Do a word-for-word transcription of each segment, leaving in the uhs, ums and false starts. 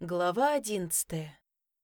Глава одиннадцатая.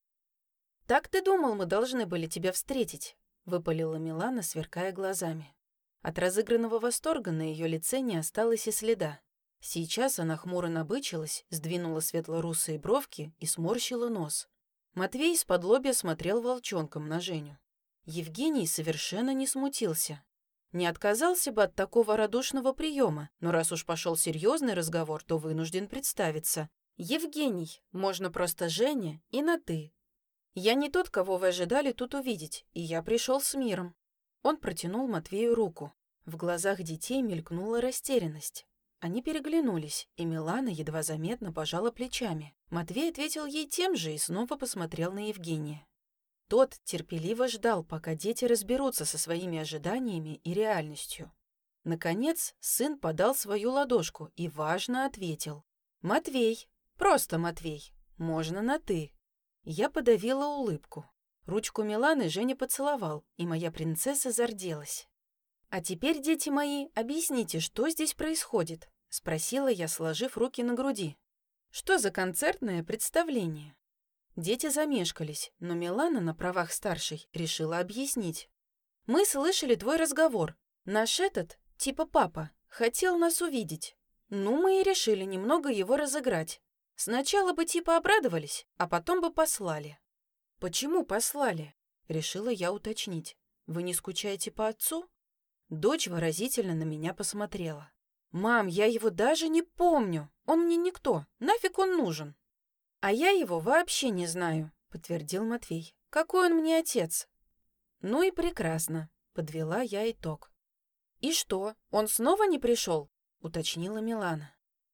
«Так ты думал, мы должны были тебя встретить?» — выпалила Милана, сверкая глазами. От разыгранного восторга на ее лице не осталось и следа. Сейчас она хмуро набычилась, сдвинула светло-русые бровки и сморщила нос. Матвей из-под лобья смотрел волчонком на Женю. Евгений совершенно не смутился. Не отказался бы от такого радушного приема, но раз уж пошел серьезный разговор, то вынужден представиться. «Евгений, можно просто Женя и на «ты». Я не тот, кого вы ожидали тут увидеть, и я пришел с миром». Он протянул Матвею руку. В глазах детей мелькнула растерянность. Они переглянулись, и Милана едва заметно пожала плечами. Матвей ответил ей тем же и снова посмотрел на Евгения. Тот терпеливо ждал, пока дети разберутся со своими ожиданиями и реальностью. Наконец, сын подал свою ладошку и важно ответил. «Матвей. Просто Матвей. Можно на «ты». Я подавила улыбку. Ручку Миланы Женя поцеловал, и моя принцесса зарделась. «А теперь, дети мои, объясните, что здесь происходит?» — спросила я, сложив руки на груди. «Что за концертное представление?» Дети замешкались, но Милана на правах старшей решила объяснить. «Мы слышали твой разговор. Наш этот, типа папа, хотел нас увидеть. Ну, мы и решили немного его разыграть. Сначала бы типа обрадовались, а потом бы послали». «Почему послали?» — решила я уточнить. «Вы не скучаете по отцу?» Дочь выразительно на меня посмотрела. «Мам, я его даже не помню. Он мне никто. Нафиг он нужен?» «А я его вообще не знаю», — подтвердил Матвей. «Какой он мне отец?» «Ну и прекрасно», — подвела я итог. «И что, он снова не пришел?» — уточнила Милана.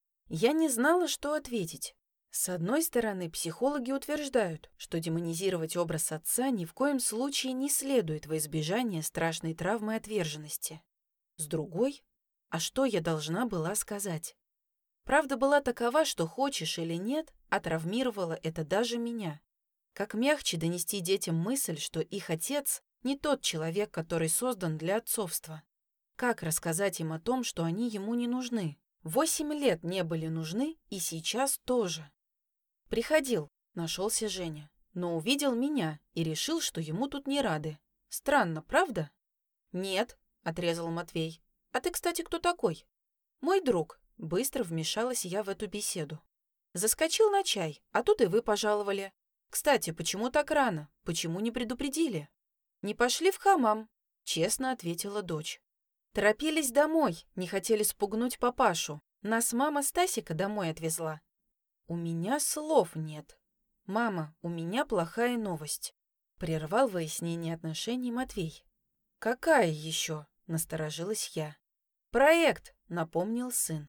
Я не знала, что ответить. С одной стороны, психологи утверждают, что демонизировать образ отца ни в коем случае не следует во избежание страшной травмы отверженности. С другой, а что я должна была сказать? Правда была такова, что хочешь или нет, а травмировало это даже меня. Как мягче донести детям мысль, что их отец не тот человек, который создан для отцовства? Как рассказать им о том, что они ему не нужны? Восемь лет не были нужны, и сейчас тоже. Приходил, нашелся Женя, но увидел меня и решил, что ему тут не рады. Странно, правда? Нет, отрезал Матвей. А ты, кстати, кто такой? Мой друг. Быстро вмешалась я в эту беседу. Заскочил на чай, а тут и вы пожаловали. Кстати, почему так рано? Почему не предупредили? Не пошли в хамам, честно ответила дочь. Торопились домой, не хотели спугнуть папашу. Нас мама Стасика домой отвезла. У меня слов нет. Мама, у меня плохая новость. Прервал выяснение отношений Матвей. Какая еще? Насторожилась я. Проект, напомнил сын.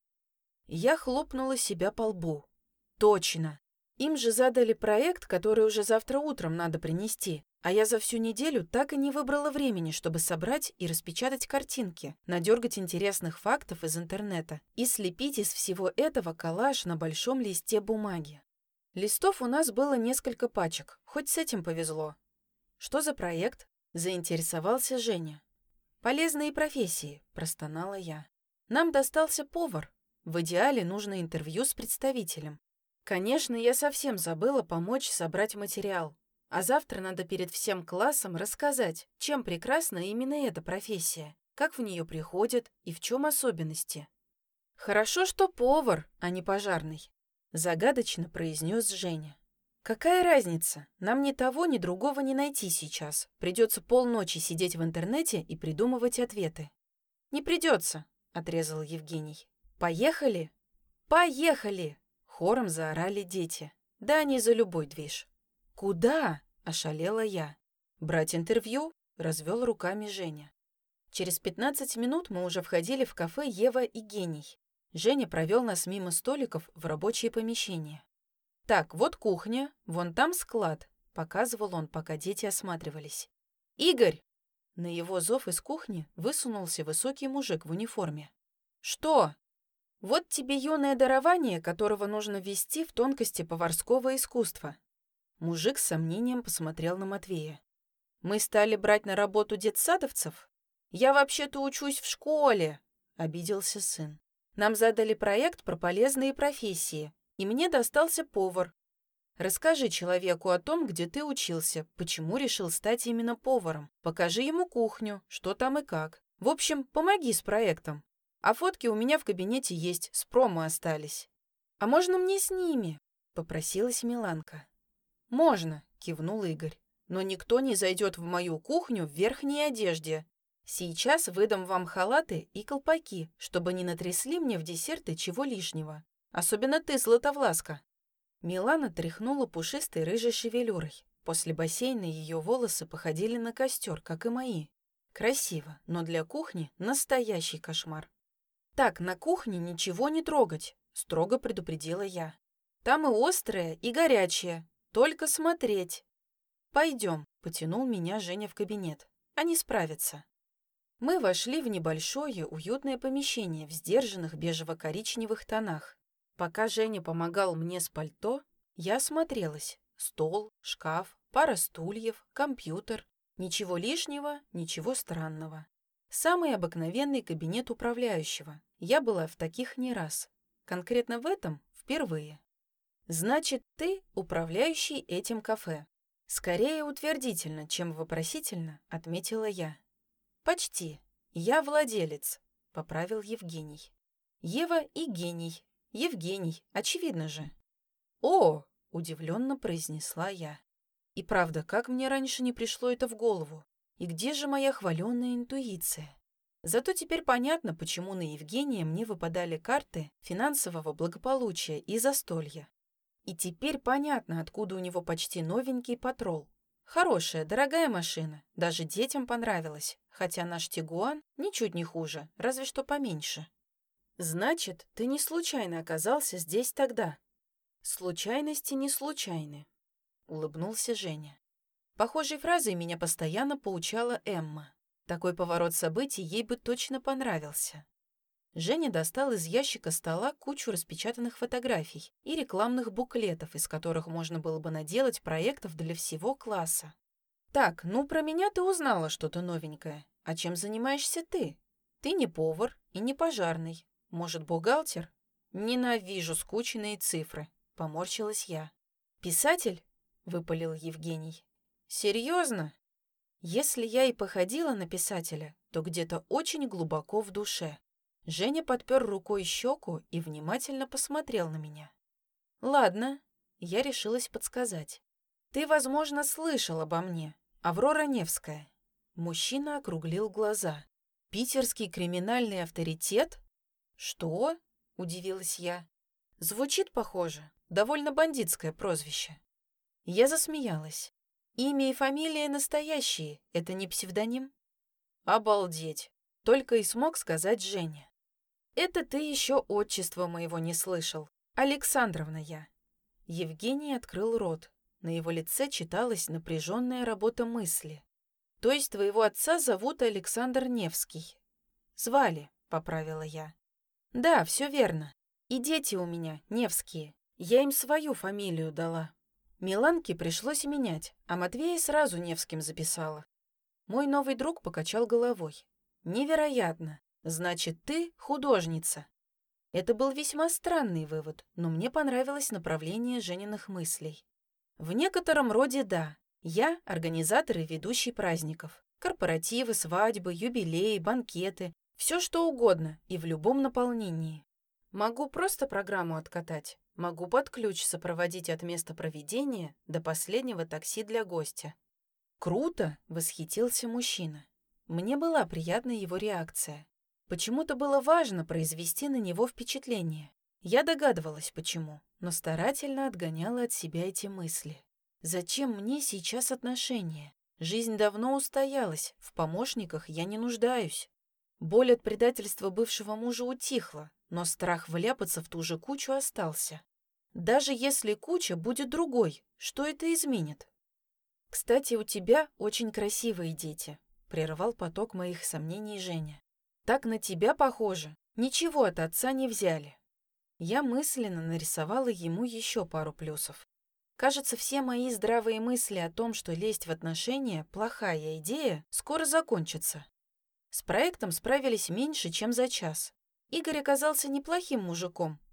Я хлопнула себя по лбу. Точно. Им же задали проект, который уже завтра утром надо принести. А я за всю неделю так и не выбрала времени, чтобы собрать и распечатать картинки, надергать интересных фактов из интернета и слепить из всего этого коллаж на большом листе бумаги. Листов у нас было несколько пачек, хоть с этим повезло. «Что за проект?» – заинтересовался Женя. «Полезные профессии», – простонала я. «Нам достался повар. В идеале нужно интервью с представителем. Конечно, я совсем забыла помочь собрать материал. А завтра надо перед всем классом рассказать, чем прекрасна именно эта профессия, как в нее приходят и в чем особенности». «Хорошо, что повар, а не пожарный», — загадочно произнес Женя. «Какая разница? Нам ни того, ни другого не найти сейчас. Придется полночи сидеть в интернете и придумывать ответы». «Не придется», — отрезал Евгений. «Поехали?» «Поехали!» — хором заорали дети. Да они за любой движ. «Куда?» – ошалела я. «Брать интервью?» – развел руками Женя. Через пятнадцать минут мы уже входили в кафе «Ева и Гений». Женя провел нас мимо столиков в рабочее помещение. «Так, вот кухня, вон там склад», – показывал он, пока дети осматривались. «Игорь!» На его зов из кухни высунулся высокий мужик в униформе. «Что?» «Вот тебе юное дарование, которого нужно ввести в тонкости поварского искусства». Мужик с сомнением посмотрел на Матвея. «Мы стали брать на работу детсадовцев? Я вообще-то учусь в школе», — обиделся сын. «Нам задали проект про полезные профессии, и мне достался повар». Расскажи человеку о том, где ты учился, почему решил стать именно поваром. Покажи ему кухню, что там и как. В общем, помоги с проектом. А фотки у меня в кабинете есть, с промо остались. А можно мне с ними? Попросилась Миланка. Можно, кивнул Игорь. Но никто не зайдет в мою кухню в верхней одежде. Сейчас выдам вам халаты и колпаки, чтобы не натрясли мне в десерты чего лишнего. Особенно ты, Златовласка. Милана тряхнула пушистой рыжей шевелюрой. После бассейна ее волосы походили на костер, как и мои. Красиво, но для кухни настоящий кошмар. «Так, на кухне ничего не трогать», — строго предупредила я. «Там и острое, и горячее. Только смотреть». «Пойдем», — потянул меня Женя в кабинет. «Они справятся». Мы вошли в небольшое, уютное помещение в сдержанных бежево-коричневых тонах. Пока Женя помогал мне с пальто, я осмотрелась. Стол, шкаф, пара стульев, компьютер. Ничего лишнего, ничего странного. Самый обыкновенный кабинет управляющего. Я была в таких не раз. Конкретно в этом впервые. «Значит, ты управляющий этим кафе». Скорее утвердительно, чем вопросительно, отметила я. «Почти. Я владелец», — поправил Евгений. «Ева и гений. Евгений, очевидно же». «О!» — удивленно произнесла я. «И правда, как мне раньше не пришло это в голову? И где же моя хваленная интуиция?» Зато теперь понятно, почему на Евгения мне выпадали карты финансового благополучия и застолья. И теперь понятно, откуда у него почти новенький патрол. Хорошая, дорогая машина, даже детям понравилась, хотя наш Тигуан ничуть не хуже, разве что поменьше. «Значит, ты не случайно оказался здесь тогда?» «Случайности не случайны», — улыбнулся Женя. Похожей фразой меня постоянно поучала Эмма. Такой поворот событий ей бы точно понравился. Женя достал из ящика стола кучу распечатанных фотографий и рекламных буклетов, из которых можно было бы наделать проектов для всего класса. «Так, ну про меня ты узнала что-то новенькое. А чем занимаешься ты? Ты не повар и не пожарный. Может, бухгалтер?» «Ненавижу скучные цифры», — поморщилась я. «Писатель?» — выпалил Евгений. «Серьезно? Если я и походила на писателя, то где-то очень глубоко в душе». Женя подпер рукой щеку и внимательно посмотрел на меня. «Ладно», — я решилась подсказать. «Ты, возможно, слышал обо мне. Аврора Невская». Мужчина округлил глаза. «Питерский криминальный авторитет?» «Что?» — удивилась я. «Звучит похоже. Довольно бандитское прозвище». Я засмеялась. «Имя и фамилия настоящие. Это не псевдоним?» «Обалдеть!» — только и смог сказать Женя. «Это ты еще отчества моего не слышал. Александровна я». Евгений открыл рот. На его лице читалась напряженная работа мысли. «То есть твоего отца зовут Александр Невский?» «Звали», — поправила я. «Да, все верно. И дети у меня Невские. Я им свою фамилию дала. Миланке пришлось менять, а Матвея сразу Невским записала». Мой новый друг покачал головой. «Невероятно. Значит, ты художница». Это был весьма странный вывод, но мне понравилось направление Жениных мыслей. В некотором роде да. Я организатор и ведущий праздников. Корпоративы, свадьбы, юбилеи, банкеты. Все что угодно и в любом наполнении. Могу просто программу откатать. Могу под ключ сопроводить от места проведения до последнего такси для гостя. «Круто!» — восхитился мужчина. Мне была приятна его реакция. Почему-то было важно произвести на него впечатление. Я догадывалась, почему, но старательно отгоняла от себя эти мысли. Зачем мне сейчас отношения? Жизнь давно устоялась, в помощниках я не нуждаюсь. Боль от предательства бывшего мужа утихла, но страх вляпаться в ту же кучу остался. Даже если куча будет другой, что это изменит? «Кстати, у тебя очень красивые дети», — прервал поток моих сомнений Женя. «Так на тебя похоже. Ничего от отца не взяли». Я мысленно нарисовала ему еще пару плюсов. Кажется, все мои здравые мысли о том, что лезть в отношения – плохая идея, скоро закончатся. С проектом справились меньше, чем за час. Игорь оказался неплохим мужиком,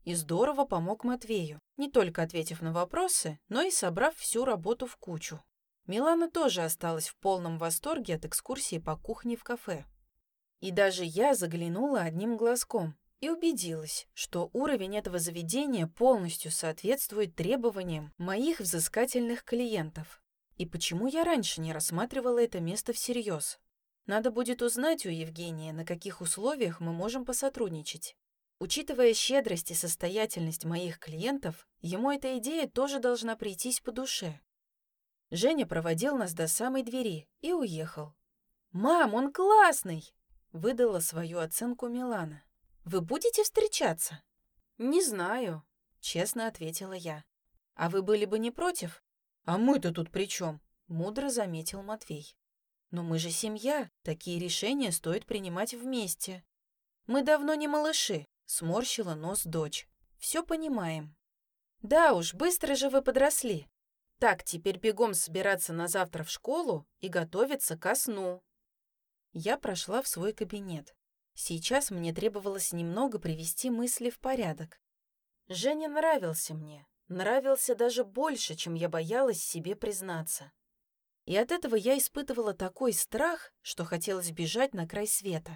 и здорово помог Матвею, не только ответив на вопросы, но и собрав всю работу в кучу. Милана тоже осталась в полном восторге от экскурсии по кухне в кафе. И даже я заглянула одним глазком и убедилась, что уровень этого заведения полностью соответствует требованиям моих взыскательных клиентов. И почему я раньше не рассматривала это место всерьез? Надо будет узнать у Евгения, на каких условиях мы можем посотрудничать. Учитывая щедрость и состоятельность моих клиентов, ему эта идея тоже должна прийтись по душе. Женя проводил нас до самой двери и уехал. «Мам, он классный!» — выдала свою оценку Милана. «Вы будете встречаться?» «Не знаю», — честно ответила я. «А вы были бы не против?» «А мы-то тут при чем?» — мудро заметил Матвей. «Но мы же семья, такие решения стоит принимать вместе». «Мы давно не малыши», — сморщила нос дочь. «Все понимаем». «Да уж, быстро же вы подросли. Так, теперь бегом собираться на завтра в школу и готовиться ко сну». Я прошла в свой кабинет. Сейчас мне требовалось немного привести мысли в порядок. Женя нравился мне, нравился даже больше, чем я боялась себе признаться. И от этого я испытывала такой страх, что хотелось бежать на край света.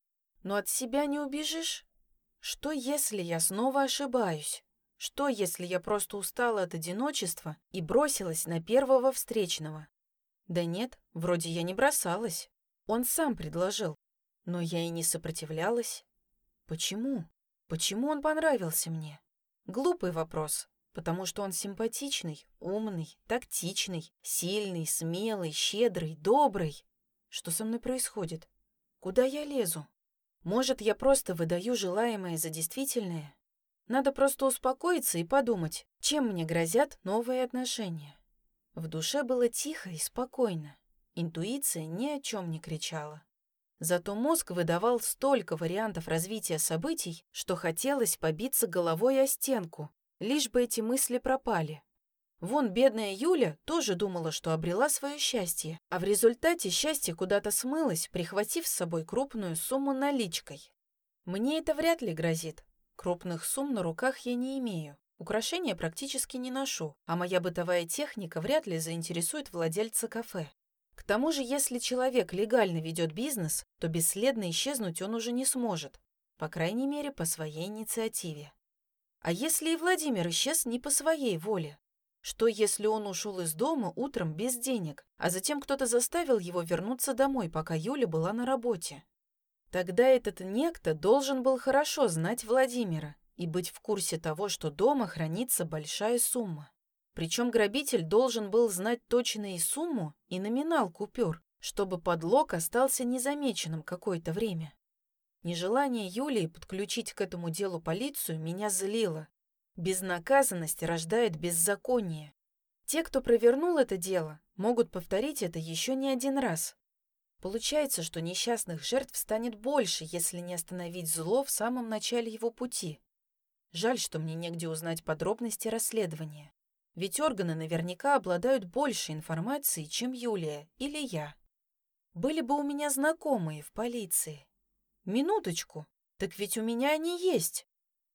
Но от себя не убежишь. Что, если я снова ошибаюсь? Что, если я просто устала от одиночества и бросилась на первого встречного? Да нет, вроде я не бросалась. Он сам предложил. Но я и не сопротивлялась. Почему? Почему он понравился мне? Глупый вопрос. Потому что он симпатичный, умный, тактичный, сильный, смелый, щедрый, добрый. Что со мной происходит? Куда я лезу? Может, я просто выдаю желаемое за действительное? Надо просто успокоиться и подумать, чем мне грозят новые отношения. В душе было тихо и спокойно. Интуиция ни о чем не кричала. Зато мозг выдавал столько вариантов развития событий, что хотелось побиться головой о стенку, лишь бы эти мысли пропали. Вон бедная Юля тоже думала, что обрела свое счастье, а в результате счастье куда-то смылось, прихватив с собой крупную сумму наличкой. Мне это вряд ли грозит. Крупных сумм на руках я не имею, украшения практически не ношу, а моя бытовая техника вряд ли заинтересует владельца кафе. К тому же, если человек легально ведет бизнес, то бесследно исчезнуть он уже не сможет, по крайней мере, по своей инициативе. А если и Владимир исчез не по своей воле? Что, если он ушел из дома утром без денег, а затем кто-то заставил его вернуться домой, пока Юля была на работе? Тогда этот некто должен был хорошо знать Владимира и быть в курсе того, что дома хранится большая сумма. Причем грабитель должен был знать точно и сумму, и номинал купюр, чтобы подлог остался незамеченным какое-то время. Нежелание Юлии подключить к этому делу полицию меня злило. Безнаказанность рождает беззаконие. Те, кто провернул это дело, могут повторить это еще не один раз. Получается, что несчастных жертв станет больше, если не остановить зло в самом начале его пути. Жаль, что мне негде узнать подробности расследования. Ведь органы наверняка обладают больше информации, чем Юлия или я. Были бы у меня знакомые в полиции. Минуточку, так ведь у меня они есть.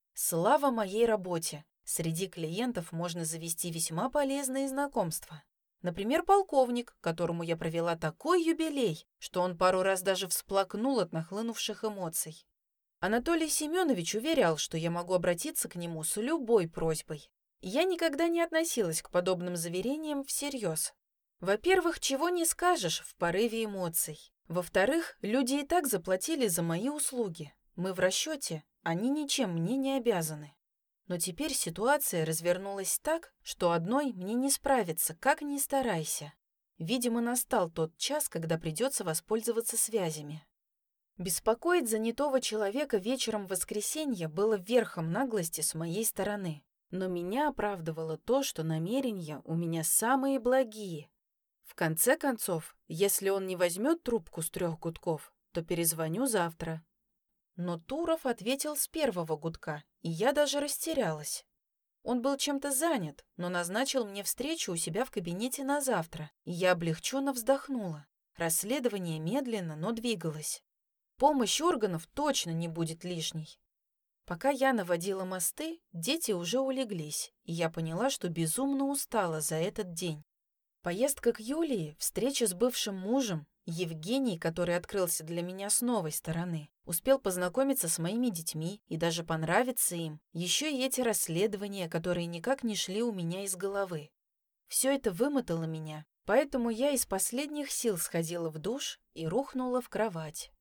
Слава моей работе. Среди клиентов можно завести весьма полезные знакомства. Например, полковник, которому я провела такой юбилей, что он пару раз даже всплакнул от нахлынувших эмоций. Анатолий Семенович уверял, что я могу обратиться к нему с любой просьбой. Я никогда не относилась к подобным заверениям всерьез. Во-первых, чего не скажешь в порыве эмоций. Во-вторых, люди и так заплатили за мои услуги. Мы в расчете, они ничем мне не обязаны. Но теперь ситуация развернулась так, что одной мне не справиться, как ни старайся. Видимо, настал тот час, когда придется воспользоваться связями. Беспокоить занятого человека вечером в воскресенье было верхом наглости с моей стороны. Но меня оправдывало то, что намерения у меня самые благие. В конце концов, если он не возьмет трубку с трех гудков, то перезвоню завтра. Но Туров ответил с первого гудка, и я даже растерялась. Он был чем-то занят, но назначил мне встречу у себя в кабинете на завтра, и я облегченно вздохнула. Расследование медленно, но двигалось. Помощь органов точно не будет лишней. Пока я наводила мосты, дети уже улеглись, и я поняла, что безумно устала за этот день. Поездка к Юлии, встреча с бывшим мужем, Евгений, который открылся для меня с новой стороны, успел познакомиться с моими детьми и даже понравиться им, еще и эти расследования, которые никак не шли у меня из головы. Все это вымотало меня, поэтому я из последних сил сходила в душ и рухнула в кровать.